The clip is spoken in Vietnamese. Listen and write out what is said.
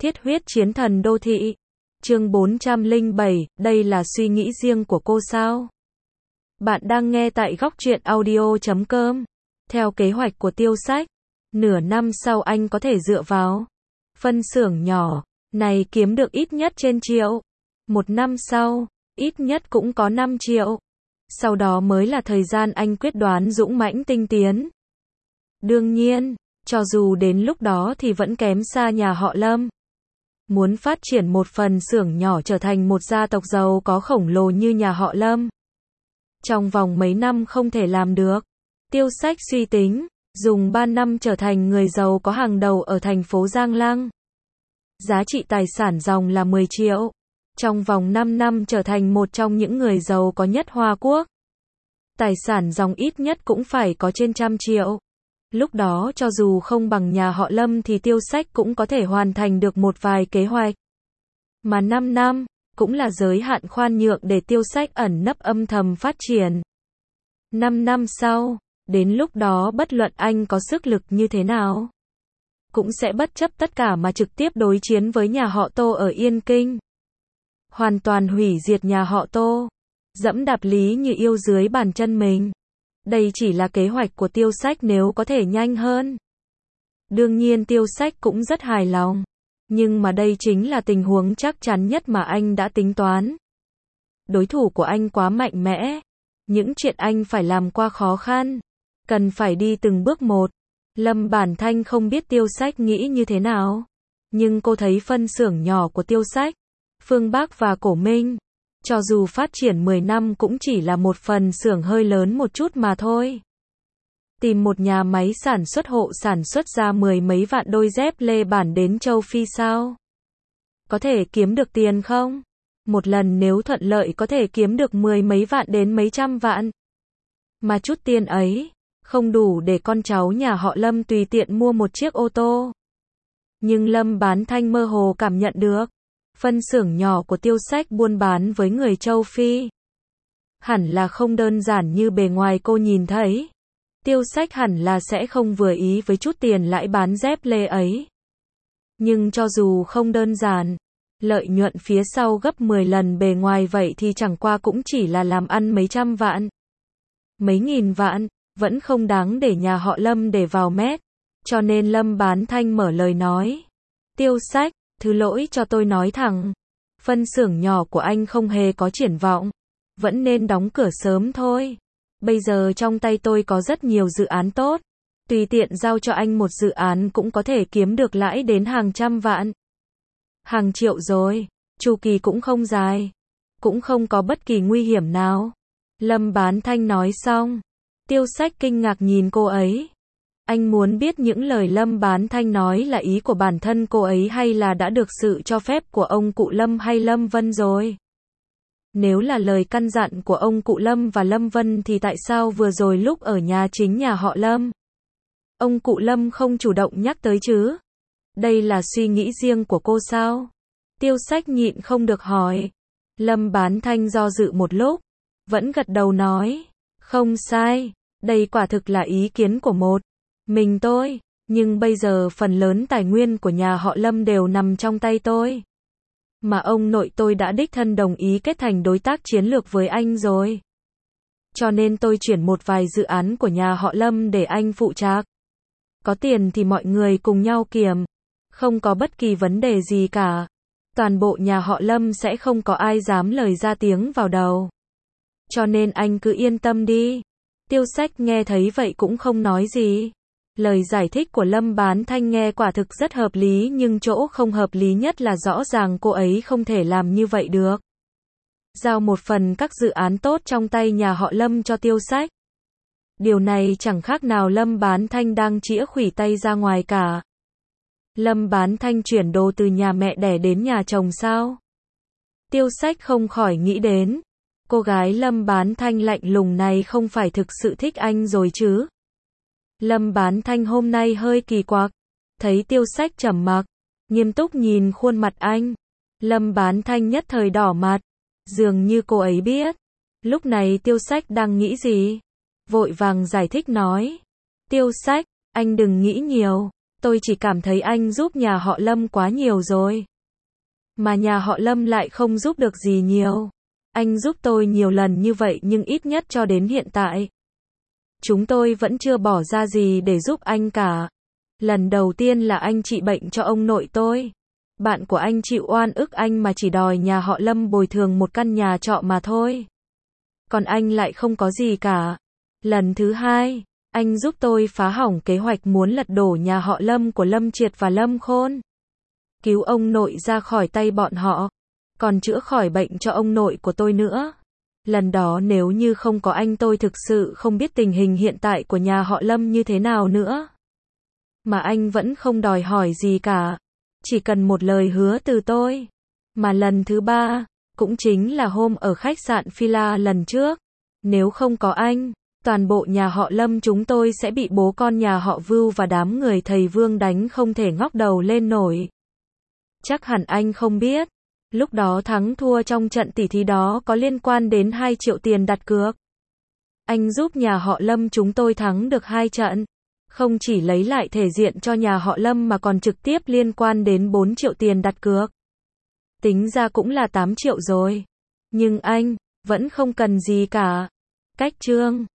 Thiết huyết chiến thần đô thị. Chương 407, đây là suy nghĩ riêng của cô sao? Bạn đang nghe tại góc truyện audio.com. Theo kế hoạch của Tiêu Sách, nửa năm sau anh có thể dựa vào phân xưởng nhỏ này kiếm được ít nhất trên triệu. Một năm sau, ít nhất cũng có 5 triệu. Sau đó mới là thời gian anh quyết đoán dũng mãnh tinh tiến. Đương nhiên, cho dù đến lúc đó thì vẫn kém xa nhà họ Lâm. Muốn phát triển một phần xưởng nhỏ trở thành một gia tộc giàu có khổng lồ như nhà họ Lâm, trong vòng mấy năm không thể làm được. Tiêu Sách suy tính, dùng 3 năm trở thành người giàu có hàng đầu ở thành phố Giang Lăng. Giá trị tài sản ròng là 10 triệu. Trong vòng 5 năm trở thành một trong những người giàu có nhất Hoa Quốc. Tài sản ròng ít nhất cũng phải có trên 100 triệu. Lúc đó cho dù không bằng nhà họ Lâm thì Tiêu Sách cũng có thể hoàn thành được một vài kế hoạch. Mà 5 năm, cũng là giới hạn khoan nhượng để Tiêu Sách ẩn nấp âm thầm phát triển. 5 năm sau, đến lúc đó bất luận anh có sức lực như thế nào, cũng sẽ bất chấp tất cả mà trực tiếp đối chiến với nhà họ Tô ở Yên Kinh. Hoàn toàn hủy diệt nhà họ Tô, dẫm đạp Lý Như Yêu dưới bàn chân mình. Đây chỉ là kế hoạch của Tiêu Sách nếu có thể nhanh hơn. Đương nhiên Tiêu Sách cũng rất hài lòng. Nhưng mà đây chính là tình huống chắc chắn nhất mà anh đã tính toán. Đối thủ của anh quá mạnh mẽ. Những chuyện anh phải làm quá khó khăn. Cần phải đi từng bước một. Lâm Bản Thanh không biết Tiêu Sách nghĩ như thế nào. Nhưng cô thấy phân xưởng nhỏ của Tiêu Sách, Phương Bắc và Cổ Minh, cho dù phát triển 10 năm cũng chỉ là một phần xưởng hơi lớn một chút mà thôi. Tìm một nhà máy sản xuất hộ sản xuất ra 10 mấy vạn đôi dép lê bản đến châu Phi sao? Có thể kiếm được tiền không? Một lần nếu thuận lợi có thể kiếm được 10 mấy vạn đến mấy trăm vạn. Mà chút tiền ấy, không đủ để con cháu nhà họ Lâm tùy tiện mua một chiếc ô tô. Nhưng Lâm Bán Thanh mơ hồ cảm nhận được, phân xưởng nhỏ của Tiêu Sách buôn bán với người châu Phi hẳn là không đơn giản như bề ngoài cô nhìn thấy. Tiêu Sách hẳn là sẽ không vừa ý với chút tiền lãi bán dép lê ấy. Nhưng cho dù không đơn giản, lợi nhuận phía sau gấp 10 lần bề ngoài vậy thì chẳng qua cũng chỉ là làm ăn mấy trăm vạn, mấy nghìn vạn, vẫn không đáng để nhà họ Lâm để vào mét. Cho nên Lâm Bán Thanh mở lời nói. Tiêu Sách, thứ lỗi cho tôi nói thẳng. Phân xưởng nhỏ của anh không hề có triển vọng. Vẫn nên đóng cửa sớm thôi. Bây giờ trong tay tôi có rất nhiều dự án tốt. Tùy tiện giao cho anh một dự án cũng có thể kiếm được lãi đến hàng trăm vạn, hàng triệu rồi. Chu kỳ cũng không dài. Cũng không có bất kỳ nguy hiểm nào. Lâm Bán Thanh nói xong. Tiêu Sách kinh ngạc nhìn cô ấy. Anh muốn biết những lời Lâm Bán Thanh nói là ý của bản thân cô ấy hay là đã được sự cho phép của ông cụ Lâm hay Lâm Vân rồi. Nếu là lời căn dặn của ông cụ Lâm và Lâm Vân thì tại sao vừa rồi lúc ở nhà chính nhà họ Lâm, ông cụ Lâm không chủ động nhắc tới chứ? Đây là suy nghĩ riêng của cô sao? Tiêu Sách nhịn không được hỏi. Lâm Bán Thanh do dự một lúc, vẫn gật đầu nói. Không sai, đây quả thực là ý kiến của một mình tôi, nhưng bây giờ phần lớn tài nguyên của nhà họ Lâm đều nằm trong tay tôi. Mà ông nội tôi đã đích thân đồng ý kết thành đối tác chiến lược với anh rồi. Cho nên tôi chuyển một vài dự án của nhà họ Lâm để anh phụ trách. Có tiền thì mọi người cùng nhau kiềm. Không có bất kỳ vấn đề gì cả. Toàn bộ nhà họ Lâm sẽ không có ai dám lời ra tiếng vào đầu. Cho nên anh cứ yên tâm đi. Tiêu Sách nghe thấy vậy cũng không nói gì. Lời giải thích của Lâm Bán Thanh nghe quả thực rất hợp lý nhưng chỗ không hợp lý nhất là rõ ràng cô ấy không thể làm như vậy được. Giao một phần các dự án tốt trong tay nhà họ Lâm cho Tiêu Sách. Điều này chẳng khác nào Lâm Bán Thanh đang chĩa khủy tay ra ngoài cả. Lâm Bán Thanh chuyển đồ từ nhà mẹ đẻ đến nhà chồng sao? Tiêu Sách không khỏi nghĩ đến. Cô gái Lâm Bán Thanh lạnh lùng này không phải thực sự thích anh rồi chứ? Lâm Bán Thanh hôm nay hơi kỳ quặc. Thấy Tiêu Sách trầm mặc, nghiêm túc nhìn khuôn mặt anh. Lâm Bán Thanh nhất thời đỏ mặt. Dường như cô ấy biết. Lúc này Tiêu Sách đang nghĩ gì? Vội vàng giải thích nói. Tiêu Sách, anh đừng nghĩ nhiều. Tôi chỉ cảm thấy anh giúp nhà họ Lâm quá nhiều rồi. Mà nhà họ Lâm lại không giúp được gì nhiều. Anh giúp tôi nhiều lần như vậy nhưng ít nhất cho đến hiện tại, chúng tôi vẫn chưa bỏ ra gì để giúp anh cả. Lần đầu tiên là anh trị bệnh cho ông nội tôi. Bạn của anh chịu oan ức anh mà chỉ đòi nhà họ Lâm bồi thường một căn nhà trọ mà thôi. Còn anh lại không có gì cả. Lần thứ hai, anh giúp tôi phá hỏng kế hoạch muốn lật đổ nhà họ Lâm của Lâm Triệt và Lâm Khôn. Cứu ông nội ra khỏi tay bọn họ. Còn chữa khỏi bệnh cho ông nội của tôi nữa. Lần đó nếu như không có anh tôi thực sự không biết tình hình hiện tại của nhà họ Lâm như thế nào nữa. Mà anh vẫn không đòi hỏi gì cả. Chỉ cần một lời hứa từ tôi. Mà lần thứ ba, cũng chính là hôm ở khách sạn Villa lần trước. Nếu không có anh, toàn bộ nhà họ Lâm chúng tôi sẽ bị bố con nhà họ Vưu và đám người thầy Vương đánh không thể ngóc đầu lên nổi. Chắc hẳn anh không biết. Lúc đó thắng thua trong trận tỷ thí đó có liên quan đến 2 triệu tiền đặt cược. Anh giúp nhà họ Lâm chúng tôi thắng được 2 trận. Không chỉ lấy lại thể diện cho nhà họ Lâm mà còn trực tiếp liên quan đến 4 triệu tiền đặt cược. Tính ra cũng là 8 triệu rồi. Nhưng anh, vẫn không cần gì cả. Cách chương